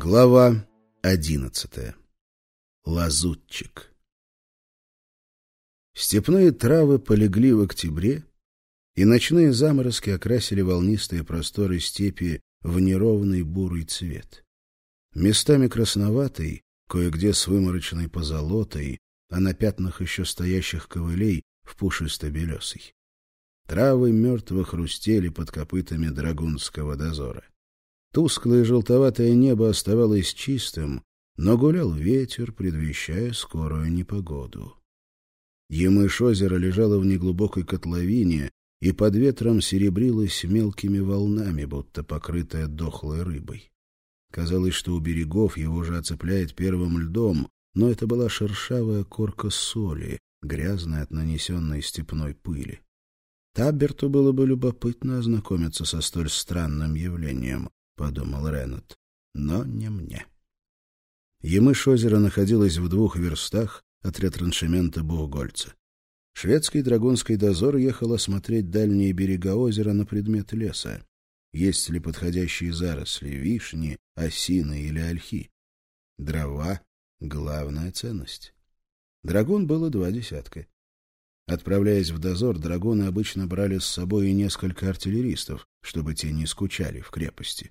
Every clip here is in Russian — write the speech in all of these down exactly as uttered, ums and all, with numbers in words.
Глава одиннадцатая. Лазутчик. Степные травы полегли в октябре, и ночные заморозки окрасили волнистые просторы степи в неровный бурый цвет. Местами красноватый, кое-где с выморочной позолотой, а на пятнах еще стоящих ковылей в пушисто-белесый. Травы мертво хрустели под копытами драгунского дозора. Тусклое желтоватое небо оставалось чистым, но гулял ветер, предвещая скорую непогоду. Ямыш озера лежало в неглубокой котловине и под ветром серебрилось мелкими волнами, будто покрытое дохлой рыбой. Казалось, что у берегов его уже оцепляет первым льдом, но это была шершавая корка соли, грязная от нанесенной степной пыли. Таберту было бы любопытно ознакомиться со столь странным явлением, — подумал Ренат, — но не мне. Ямыш озеро находилось в двух верстах от ретраншемента Бухгольца. Шведский драгунский дозор ехал осмотреть дальние берега озера на предмет леса. Есть ли подходящие заросли вишни, осины или ольхи? Дрова — главная ценность. Драгун было два десятка. Отправляясь в дозор, драгуны обычно брали с собой и несколько артиллеристов, чтобы те не скучали в крепости.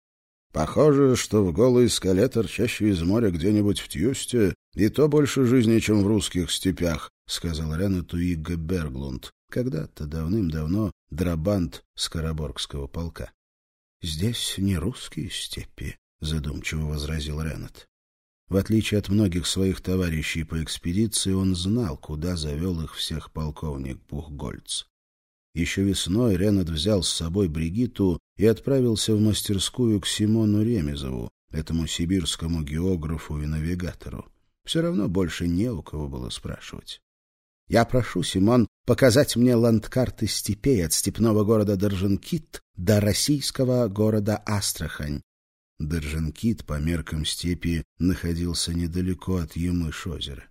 «Похоже, что в голой скале, торчащей из моря где-нибудь в Тьюсте, и то больше жизни, чем в русских степях», — сказал Ренату Игго Берглунд, когда-то давным-давно драбант Скороборгского полка. «Здесь не русские степи», — задумчиво возразил Ренат. В отличие от многих своих товарищей по экспедиции, он знал, куда завел их всех полковник Бухгольц. Еще весной Ренат взял с собой Бригитту и отправился в мастерскую к Симону Ремезову, этому сибирскому географу и навигатору. Все равно больше не у кого было спрашивать. «Я прошу, Симон, показать мне ландкарты степей от степного города Держинкит до российского города Астрахань». Держинкит по меркам степи находился недалеко от Ямыш озера.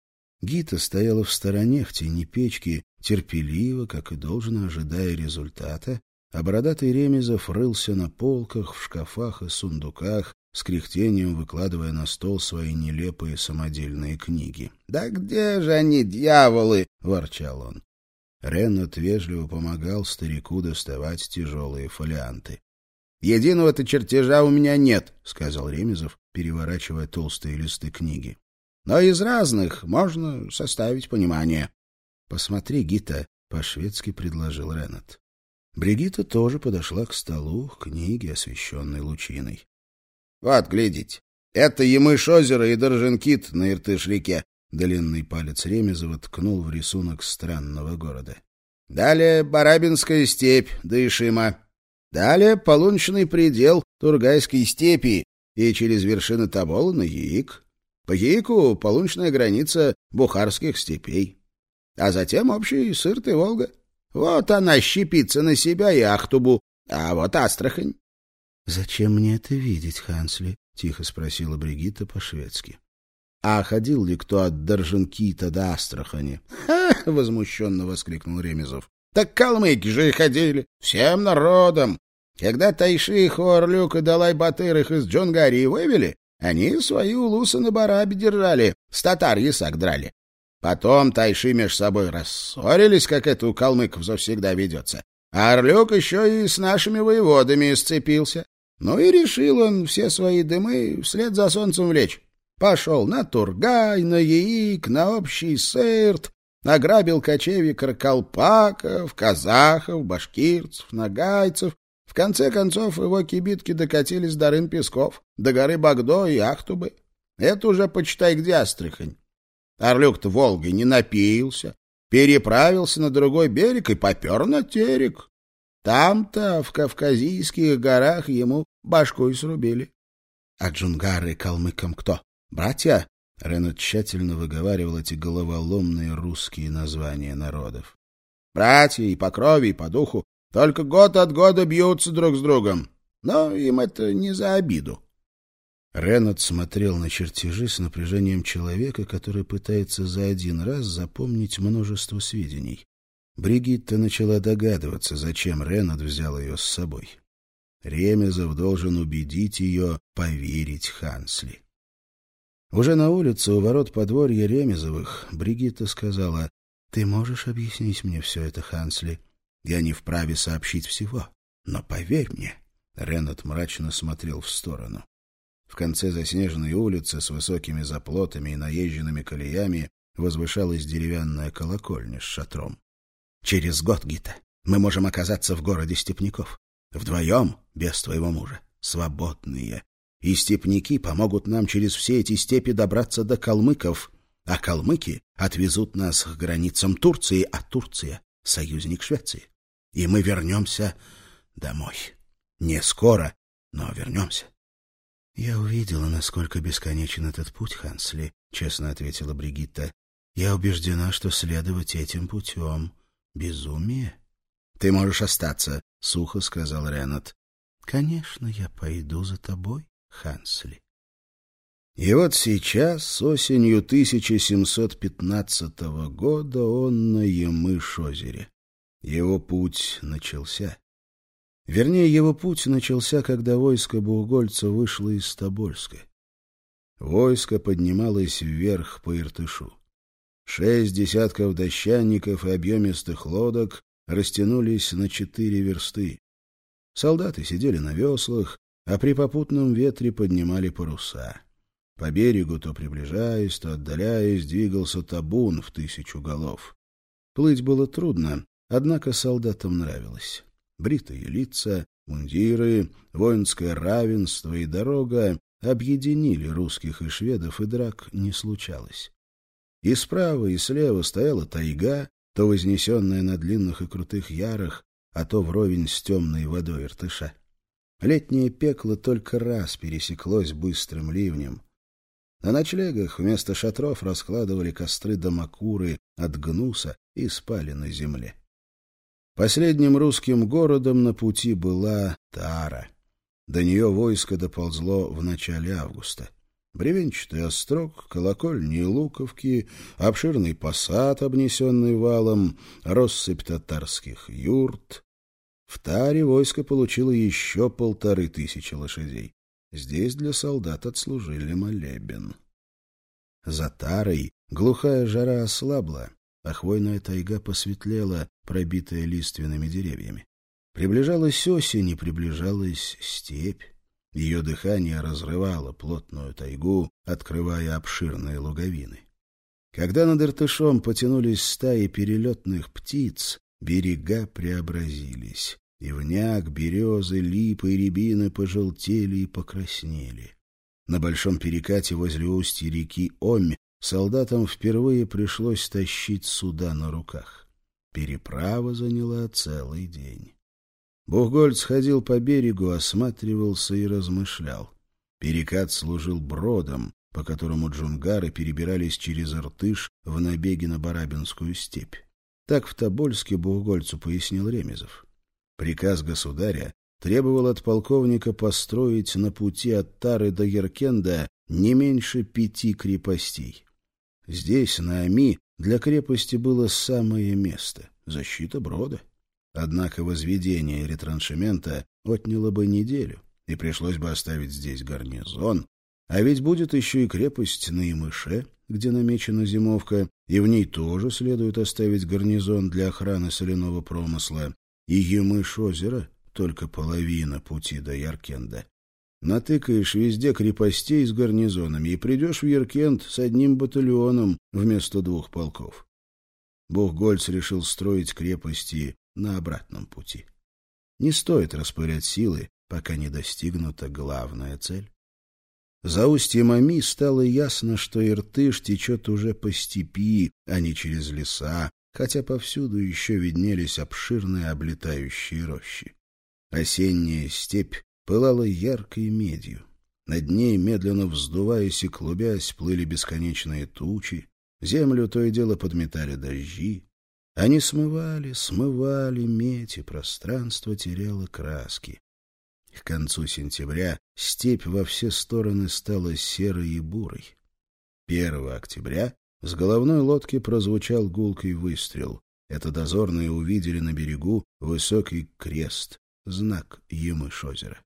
Гита стояла в стороне, в тени печки, терпеливо, как и должно, ожидая результата, а бородатый Ремезов рылся на полках, в шкафах и сундуках, с кряхтением выкладывая на стол свои нелепые самодельные книги. «Да где же они, дьяволы?» — ворчал он. Ренат вежливо помогал старику доставать тяжелые фолианты. «Единого-то чертежа у меня нет», — сказал Ремезов, переворачивая толстые листы книги. «Но из разных можно составить понимание». «Посмотри, Гита», — по-шведски предложил Ренат. Бригитта тоже подошла к столу, к книге, освещенной лучиной. «Вот, глядите, это Ямыш озеро и Держинкит на Иртыш-реке», — длинный палец Ремезова ткнул в рисунок странного города. «Далее Барабинская степь, Дышима. Далее полуночный предел Тургайской степи и через вершины Тобола на Яик. По Яику полуночная граница Бухарских степей. А затем общий Сырт и Волга. Вот она щепится на себя и Ахтубу, а вот Астрахань». «Зачем мне это видеть, Хансли?» — тихо спросила Бригитта по-шведски. «А ходил ли кто от Держинкита до Астрахани?» «Ха!» — возмущенно воскликнул Ремезов. «Так калмыки же и ходили, всем народом. Когда Тайши, Хорлюк и Далай-Батыр их из Джунгарии вывели, они свои улусы на Барабе держали, с татар ясак драли. Потом Тайши меж собой рассорились, как это у калмыков завсегда ведется. А Орлюк еще и с нашими воеводами сцепился. Ну и решил он все свои дымы вслед за солнцем влечь. Пошел на Тургай, на Яик, на общий Сырт, ограбил кочевья каракалпаков, казахов, башкирцев, нагайцев. В конце концов его кибитки докатились до Рын-Песков, до горы Багдо и Ахтубы. Это уже, почитай, где Астрахань. Орлюк-то Волгой не напился, переправился на другой берег и попер на терек. Там-то, в Кавказийских горах, ему башку и срубили. А джунгары калмыкам кто? Братья? Ренат тщательно выговаривал эти головоломные русские названия народов. Братья и по крови, и по духу, только год от года бьются друг с другом. Но им это не за обиду. Ренат смотрел на чертежи с напряжением человека, который пытается за один раз запомнить множество сведений. Бригитта начала догадываться, зачем Ренат взял ее с собой. Ремезов должен убедить ее поверить Хансли. Уже на улице у ворот подворья Ремезовых Бригитта сказала: «Ты можешь объяснить мне все это, Хансли? Я не вправе сообщить всего, но поверь мне». Ренат мрачно смотрел в сторону. В конце заснеженной улицы с высокими заплотами и наезженными колеями возвышалась деревянная колокольня с шатром. «Через год, Гита, мы можем оказаться в городе степняков. Вдвоем, без твоего мужа, свободные. И степняки помогут нам через все эти степи добраться до калмыков, а калмыки отвезут нас к границам Турции, а Турция — союзник Швеции. И мы вернемся домой. Не скоро, но вернемся». «Я увидела, насколько бесконечен этот путь, Хансли», — честно ответила Бригитта. «Я убеждена, что следовать этим путем — безумие». «Ты можешь остаться», — сухо сказал Ренат. «Конечно, я пойду за тобой, Хансли». И вот сейчас, осенью тысяча семьсот пятнадцатого года, он на Емыш-озере. Его путь начался. Вернее, его путь начался, когда войско бугольца вышло из Тобольска. Войско поднималось вверх по Иртышу. Шесть десятков дощанников и объемистых лодок растянулись на четыре версты. Солдаты сидели на веслах, а при попутном ветре поднимали паруса. По берегу, то приближаясь, то отдаляясь, двигался табун в тысячу голов. Плыть было трудно, однако солдатам нравилось. Бритые лица, мундиры, воинское равенство и дорога объединили русских и шведов, и драк не случалось. И справа, и слева стояла тайга, то вознесенная на длинных и крутых ярах, а то вровень с темной водой Иртыша. Летнее пекло только раз пересеклось быстрым ливнем. На ночлегах вместо шатров раскладывали костры домокуры от гнуса и спали на земле. Последним русским городом на пути была Тара. До нее войско доползло в начале августа. Бревенчатый острог, колокольни и луковки, обширный посад, обнесенный валом, россыпь татарских юрт. В Таре войско получило еще полторы тысячи лошадей. Здесь для солдат отслужили молебен. За Тарой глухая жара ослабла, а хвойная тайга посветлела, пробитая лиственными деревьями. Приближалась осень, и приближалась степь. Ее дыхание разрывало плотную тайгу, открывая обширные луговины. Когда над Иртышом потянулись стаи перелетных птиц, берега преобразились. Ивняк, березы, липы и рябины пожелтели и покраснели. На большом перекате возле устья реки Омь солдатам впервые пришлось тащить суда на руках. Переправа заняла целый день. Бухгольц ходил по берегу, осматривался и размышлял. Перекат служил бродом, по которому джунгары перебирались через Иртыш в набеге на Барабинскую степь. Так в Тобольске Бухгольцу пояснил Ремезов. Приказ государя требовал от полковника построить на пути от Тары до Яркенда не меньше пяти крепостей. Здесь, на Оми, для крепости было самое место — защита брода. Однако возведение ретраншемента отняло бы неделю, и пришлось бы оставить здесь гарнизон. А ведь будет еще и крепость на Емыше, где намечена зимовка, и в ней тоже следует оставить гарнизон для охраны соляного промысла. И Емыш-озеро — только половина пути до Яркенда. Натыкаешь везде крепостей с гарнизонами, и придешь в Яркенд с одним батальоном вместо двух полков. Бухгольц решил строить крепости на обратном пути. Не стоит распылять силы, пока не достигнута главная цель. За устьем Оми стало ясно, что Иртыш течет уже по степи, а не через леса, хотя повсюду еще виднелись обширные облетающие рощи. Осенняя степь пылала яркой медью. Над ней, медленно вздуваясь и клубясь, плыли бесконечные тучи. Землю то и дело подметали дожди. Они смывали, смывали медь, и пространство теряло краски. К концу сентября степь во все стороны стала серой и бурой. Первого октября с головной лодки прозвучал гулкий выстрел. Это дозорные увидели на берегу высокий крест. знак Емыш-озера.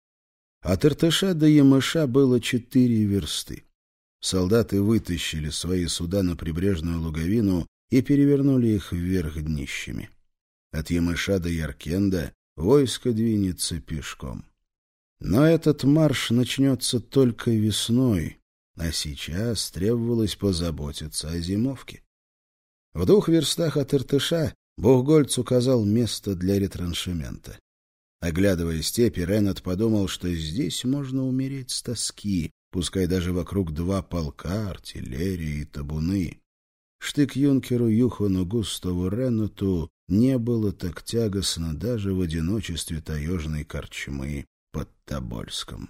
От Иртыша до Емыша было четыре версты. Солдаты вытащили свои суда на прибрежную луговину и перевернули их вверх днищами. От Емыша до Яркенда войско двинется пешком. Но этот марш начнется только весной, а сейчас требовалось позаботиться о зимовке. В двух верстах от Иртыша Бухгольц указал место для ретраншемента. Оглядывая степи, Ренат подумал, что здесь можно умереть с тоски, пускай даже вокруг два полка, артиллерии и табуны. Штык-юнкеру Юхану Густаву Ренату не было так тягостно даже в одиночестве таежной корчмы под Тобольском.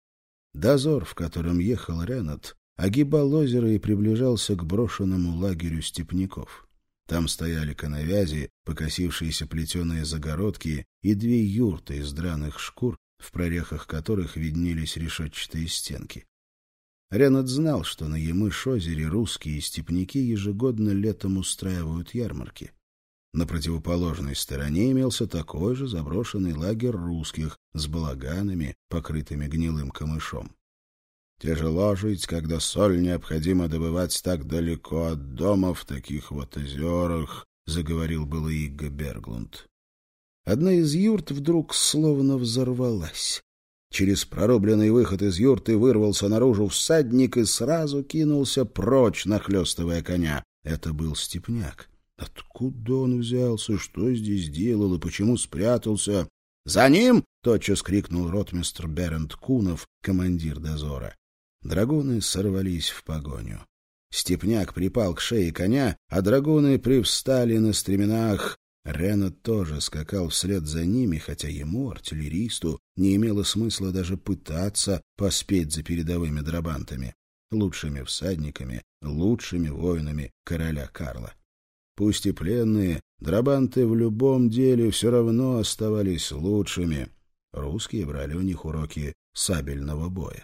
Дозор, в котором ехал Ренат, огибал озеро и приближался к брошенному лагерю степняков. Там стояли коновязи, покосившиеся плетеные загородки и две юрты из драных шкур, в прорехах которых виднелись решетчатые стенки. Ренат знал, что на Емыш-озере русские степняки ежегодно летом устраивают ярмарки. На противоположной стороне имелся такой же заброшенный лагерь русских с балаганами, покрытыми гнилым камышом. «Тяжело жить, когда соль необходимо добывать так далеко от дома в таких вот озерах», — заговорил было Игго Берглунд. Одна из юрт вдруг словно взорвалась. Через прорубленный выход из юрты вырвался наружу всадник и сразу кинулся прочь, нахлёстывая коня. Это был степняк. Откуда он взялся, что здесь делал и почему спрятался? «За ним!» — тотчас крикнул ротмистр Берент Кунов, командир дозора. Драгуны сорвались в погоню. Степняк припал к шее коня, а драгуны привстали на стременах. Ренат тоже скакал вслед за ними, хотя ему, артиллеристу, не имело смысла даже пытаться поспеть за передовыми драбантами, лучшими всадниками, лучшими воинами короля Карла. Пусть и пленные, драбанты в любом деле все равно оставались лучшими. Русские брали у них уроки сабельного боя.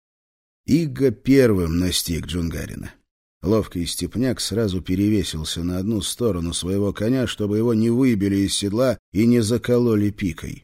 Игго первым настиг Джунгарина. Ловкий степняк сразу перевесился на одну сторону своего коня, чтобы его не выбили из седла и не закололи пикой.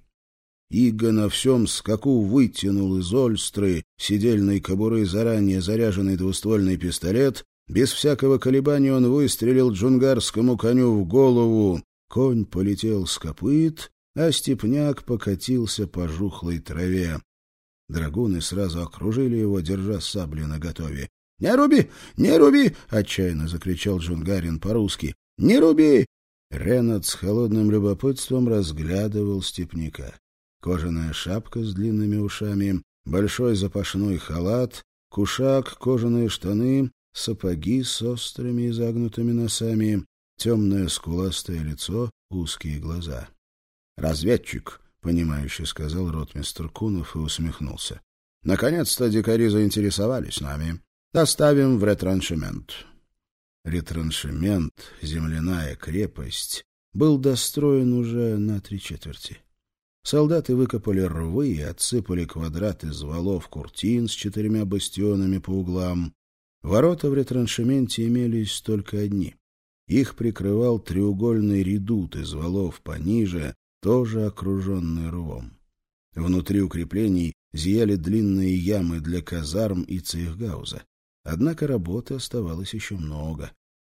Игго на всем скаку вытянул из ольстры седельной кобуры заранее заряженный двуствольный пистолет. Без всякого колебания он выстрелил джунгарскому коню в голову. Конь полетел с копыт, а степняк покатился по жухлой траве. Драгуны сразу окружили его, держа сабли наготове. — Не руби! Не руби! — отчаянно закричал Джунгарин по-русски. — Не руби! Ренат с холодным любопытством разглядывал степняка. Кожаная шапка с длинными ушами, большой запашной халат, кушак, кожаные штаны, сапоги с острыми и загнутыми носами, темное скуластое лицо, узкие глаза. — Разведчик! — понимающе сказал ротмистр Кунов и усмехнулся. — Наконец-то дикари заинтересовались нами. Доставим в ретраншемент. Ретраншемент, земляная крепость, был достроен уже на три четверти. Солдаты выкопали рвы и отсыпали квадрат из валов куртин с четырьмя бастионами по углам. Ворота в ретраншементе имелись только одни. Их прикрывал треугольный редут из валов пониже, тоже окруженный рвом. Внутри укреплений зияли длинные ямы для казарм и цейхгауза. Однако работы оставалось еще много.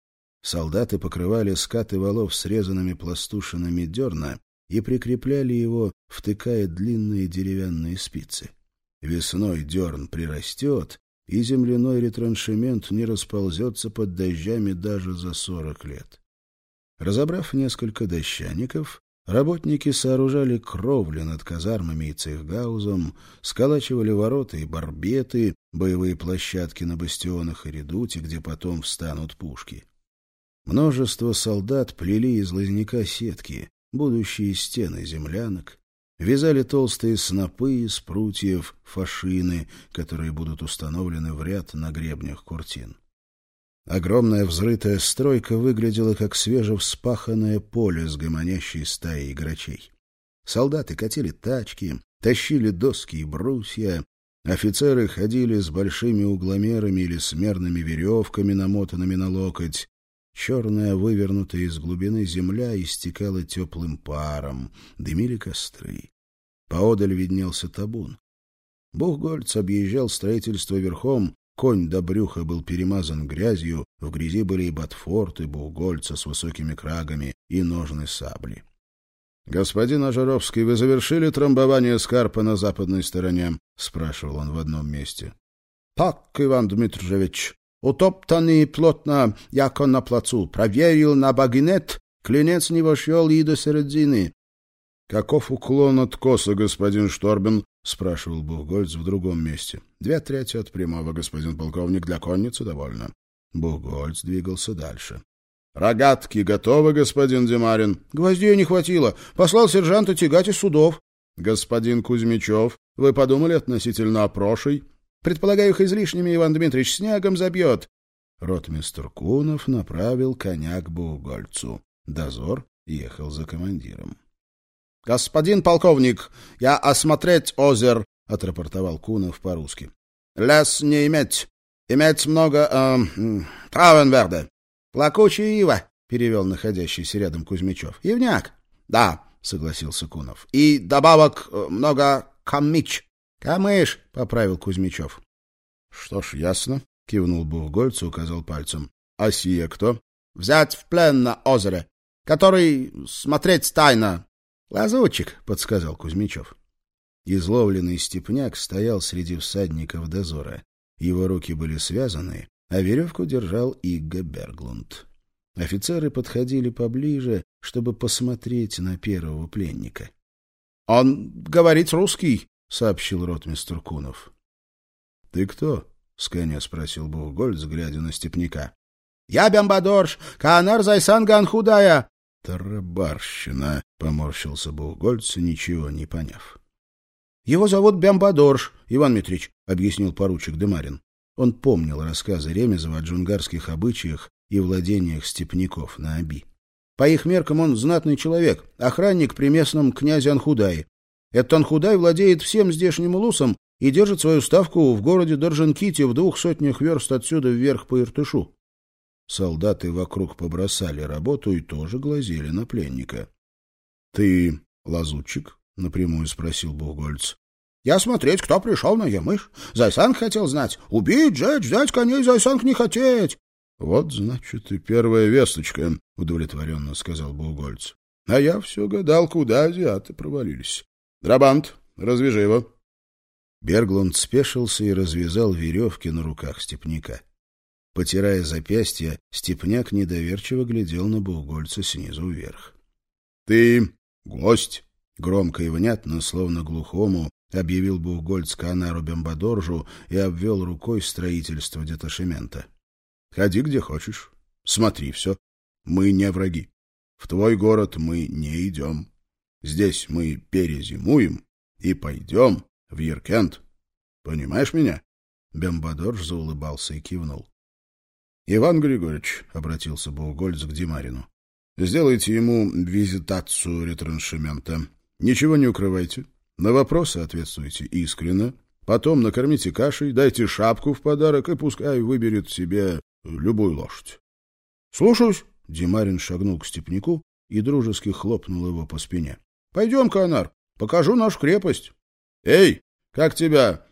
Солдаты покрывали скаты валов срезанными пластушинами дерна и прикрепляли его, втыкая длинные деревянные спицы. Весной дерн прирастет, и земляной ретраншемент не расползется под дождями даже за сорок лет. Разобрав несколько дощаников, работники сооружали кровли над казармами и цейхгаузом, сколачивали ворота и барбеты, боевые площадки на бастионах и редуте, где потом встанут пушки. Множество солдат плели из лозняка сетки, будущие стены землянок, вязали толстые снопы из прутьев, фашины, которые будут установлены в ряд на гребнях куртин. Огромная взрытая стройка выглядела как свежевспаханное поле с гомонящей стаей грачей. Солдаты катили тачки, тащили доски и брусья, офицеры ходили с большими угломерами или с мерными веревками, намотанными на локоть. Черная, вывернутая из глубины земля истекала теплым паром, дымили костры. Поодаль виднелся табун. Бухгольц объезжал строительство верхом, конь до брюха был перемазан грязью, в грязи были и ботфорты Бухгольца с высокими крагами и ножны сабли. — Господин Ожеровский, вы завершили трамбование скарпа на западной стороне? — спрашивал он в одном месте. — Так, Иван Дмитриевич. Утоптанный плотно, як он на плацу. Проверил на багинет, клинец не вошел и до середины. — Каков уклон откоса, господин Шторбен? — спрашивал Бухгольц в другом месте. — Две трети от прямого, господин полковник, для конницы довольно. Бухгольц двигался дальше. — Рогатки готовы, господин Демарин? — Гвоздей не хватило. Послал сержанта тягать из судов. — Господин Кузьмичев, вы подумали относительно опрошей? Предполагаю, их излишними, Иван Дмитриевич, снегом забьет. Ротмистр Кунов направил коня к Бухгольцу. Дозор ехал за командиром. — Господин полковник, я осмотреть озер, — отрапортовал Кунов по-русски. — Лес не иметь. Иметь много э, травенверде. — Плакучая ива, — перевел находящийся рядом Кузьмичев. — Ивняк. — Да, — согласился Кунов. — И добавок много камыч. — Камыш, — поправил Кузьмичев. — Что ж, ясно, — кивнул Бухгольц и указал пальцем. — А сие кто? — Взять в плен на озере, который смотреть тайно. — Лазутчик, — подсказал Кузьмичев. Изловленный степняк стоял среди всадников дозора. Его руки были связаны, а веревку держал Игго Берглунд. Офицеры подходили поближе, чтобы посмотреть на первого пленника. — Он говорит русский, — сообщил ротмистр Кунов. — Ты кто? — с коня спросил Бухгольц, глядя на степняка. — Я Бямбадорж, Каанар Зайсан Ганхудая. — Тарабарщина, — поморщился Бухгольц, ничего не поняв. — Его зовут Бямбадорж, Иван Митрич, — объяснил поручик Демарин. Он помнил рассказы Ремезова о джунгарских обычаях и владениях степняков на Оби. По их меркам он знатный человек, охранник при местном князе Анхудае. Этот Анхудай владеет всем здешним улусом и держит свою ставку в городе Даржанките в двух сотнях верст отсюда вверх по Иртышу. Солдаты вокруг побросали работу и тоже глазели на пленника. — Ты лазутчик? — напрямую спросил Бухгольц. — Я смотреть, кто пришел на Ямыш. Зайсанг хотел знать. Убить, жечь, взять коней Зайсанг не хотеть. — Вот, значит, и первая весточка, — удовлетворенно сказал Бухгольц. — А я все гадал, куда азиаты провалились. Драбант, развяжи его. Берглунд спешился и развязал веревки на руках степняка. Потирая запястья, степняк недоверчиво глядел на Бухгольца снизу вверх. — Ты гость! — громко и внятно, словно глухому, объявил Бухгольц Каанару Бямбадоржу и обвел рукой строительство деташемента. — Ходи где хочешь, смотри все. Мы не враги. В твой город мы не идем. Здесь мы перезимуем и пойдем в Яркент. Понимаешь меня? Бямбадорж заулыбался и кивнул. — Иван Григорьевич, — обратился Бухгольц к Демарину, — сделайте ему визитацию ретраншемента. Ничего не укрывайте. На вопросы ответствуйте искренно. Потом накормите кашей, дайте шапку в подарок и пускай выберет себе любую лошадь. — Слушаюсь. Демарин шагнул к степняку и дружески хлопнул его по спине. — Пойдем, Каанар, покажу нашу крепость. — Эй, как тебя,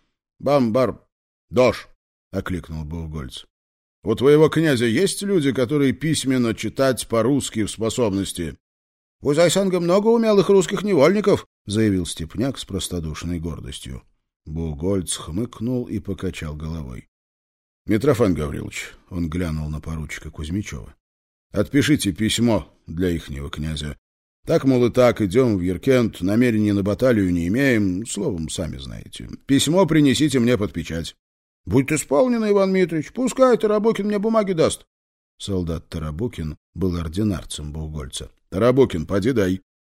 Бамбар-Дош? — окликнул Бухгольц. — У твоего князя есть люди, которые письменно читать по-русски в способности? — У Зайсанга много умелых русских невольников, — заявил степняк с простодушной гордостью. Бухгольц хмыкнул и покачал головой. — Митрофан Гаврилович, — он глянул на поручика Кузьмичева, — отпишите письмо для ихнего князя. Так, мол, и так, идем в Яркент, намерений на баталию не имеем, словом, сами знаете. Письмо принесите мне под печать. — Будет исполнено, Иван Митрич, пускай Тарабокин мне бумаги даст. Солдат Тарабокин был ординарцем Бухгольца. — Тарабокин, поди дай.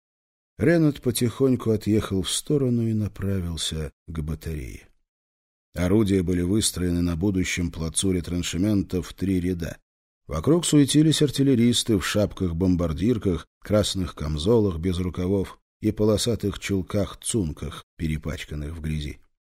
Ренат потихоньку отъехал в сторону и направился к батарее. Орудия были выстроены на будущем плацу ретраншемента в три ряда. Вокруг суетились артиллеристы в шапках-бомбардирках, красных камзолах без рукавов и полосатых чулках-цунках, перепачканных в грязи.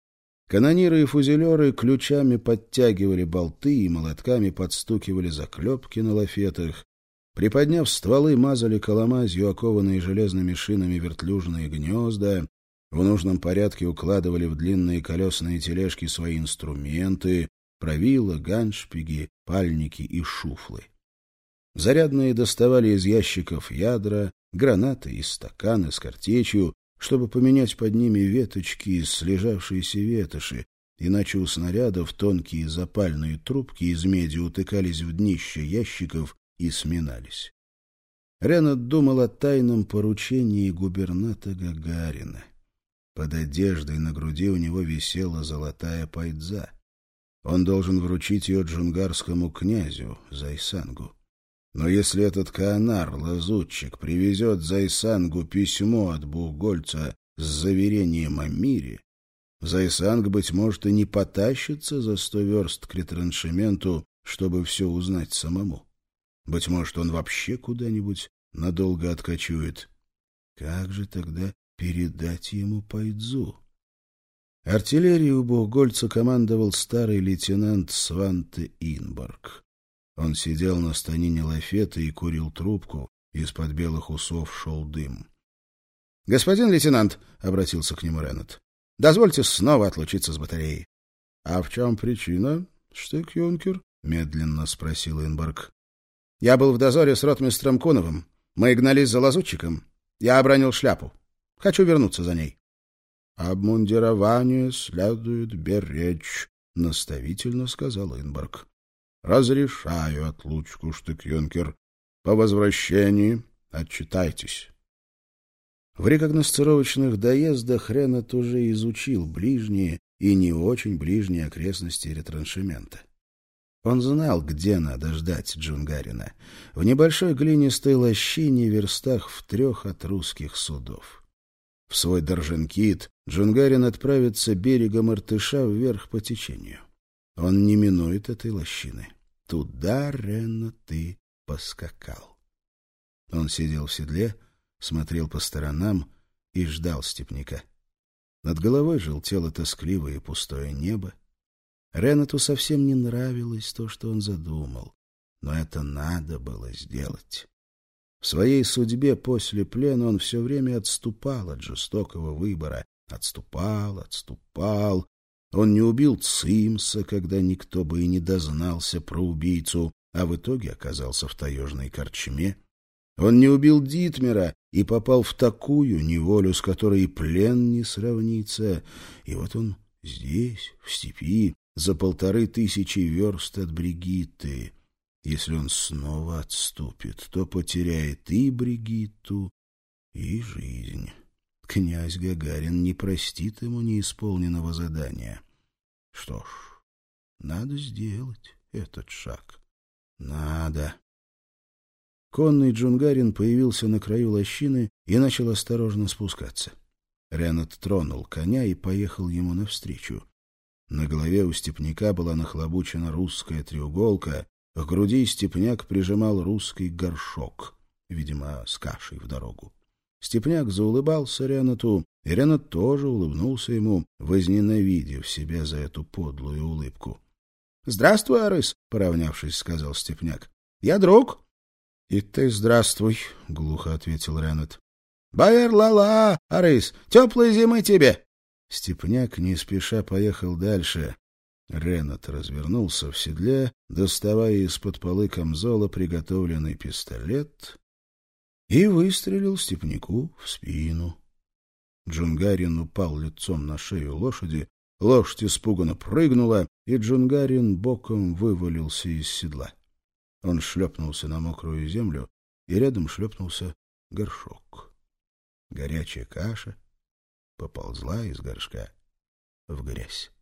Канониры и фузелеры ключами подтягивали болты и молотками подстукивали заклепки на лафетах. Приподняв стволы, мазали коломазью окованные железными шинами вертлюжные гнезда, в нужном порядке укладывали в длинные колесные тележки свои инструменты, правила, ганшпиги, пальники и шуфлы. Зарядные доставали из ящиков ядра, гранаты и стаканы с картечью, чтобы поменять под ними веточки из слежавшейся ветоши, иначе у снарядов тонкие запальные трубки из меди утыкались в днище ящиков и сминались. Ренат думал о тайном поручении губерната Гагарина. Под одеждой на груди у него висела золотая пайдза. Он должен вручить ее джунгарскому князю Зайсангу. Но если этот Каанар, лазутчик, привезет Зайсангу письмо от Бухгольца с заверением о мире, Зайсанг, быть может, и не потащится за сто верст к ретраншементу, чтобы все узнать самому. Быть может, он вообще куда-нибудь надолго откочует. Как же тогда передать ему пайдзу? Артиллерией у Бухгольца командовал старый лейтенант Сванте Инборг. Он сидел на станине лафета и курил трубку, из-под белых усов шел дым. — Господин лейтенант, — обратился к нему Ренат, — дозвольте снова отлучиться с батареей. — А в чем причина, штык-юнкер? — медленно спросил Инборг. — Я был в дозоре с ротмистром Куновым. Мы гнались за лазутчиком. Я обронил шляпу. Хочу вернуться за ней. — Обмундирование следует беречь, — наставительно сказал Инборг. — Разрешаю отлучку, штык-юнкер. По возвращении отчитайтесь. В рекогносцировочных доездах Ренат уже изучил ближние и не очень ближние окрестности ретраншемента. Он знал, где надо ждать Джунгарина. В небольшой глинистой лощине верстах в трех от русских судов. В свой Даржанкит Джунгарин отправится берегом Иртыша вверх по течению. Он не минует этой лощины. Туда, Ренат, ты поскакал. Он сидел в седле, смотрел по сторонам и ждал степняка. Над головой желтело тоскливое и пустое небо. Ренату совсем не нравилось то, что он задумал, но это надо было сделать. В своей судьбе после плена он все время отступал от жестокого выбора. Отступал, отступал. Он не убил Цимса, когда никто бы и не дознался про убийцу, а в итоге оказался в таежной корчме. Он не убил Дитмера и попал в такую неволю, с которой и плен не сравнится. И вот он здесь, в степи, за полторы тысячи верст от Бригитты. Если он снова отступит, то потеряет и Бригитту, и жизнь. Князь Гагарин не простит ему неисполненного задания. Что ж, надо сделать этот шаг. Надо. Конный Джунгарин появился на краю лощины и начал осторожно спускаться. Ренат тронул коня и поехал ему навстречу. На голове у степняка была нахлобучена русская треуголка, к груди степняк прижимал русский горшок, видимо, с кашей в дорогу. Степняк заулыбался Ренату, и Ренат тоже улыбнулся ему, возненавидев себя за эту подлую улыбку. — Здравствуй, Арыс, — поравнявшись, сказал степняк. — Я друг. — И ты здравствуй, — глухо ответил Ренат. — Байер-ла-ла, Арыс, теплой зимы тебе! Степняк не спеша поехал дальше. Ренат развернулся в седле, доставая из-под полы камзола приготовленный пистолет, и выстрелил степняку в спину. Джунгарин упал лицом на шею лошади, лошадь испуганно прыгнула, и Джунгарин боком вывалился из седла. Он шлепнулся на мокрую землю, и рядом шлепнулся горшок. Горячая каша поползла из горшка в грязь.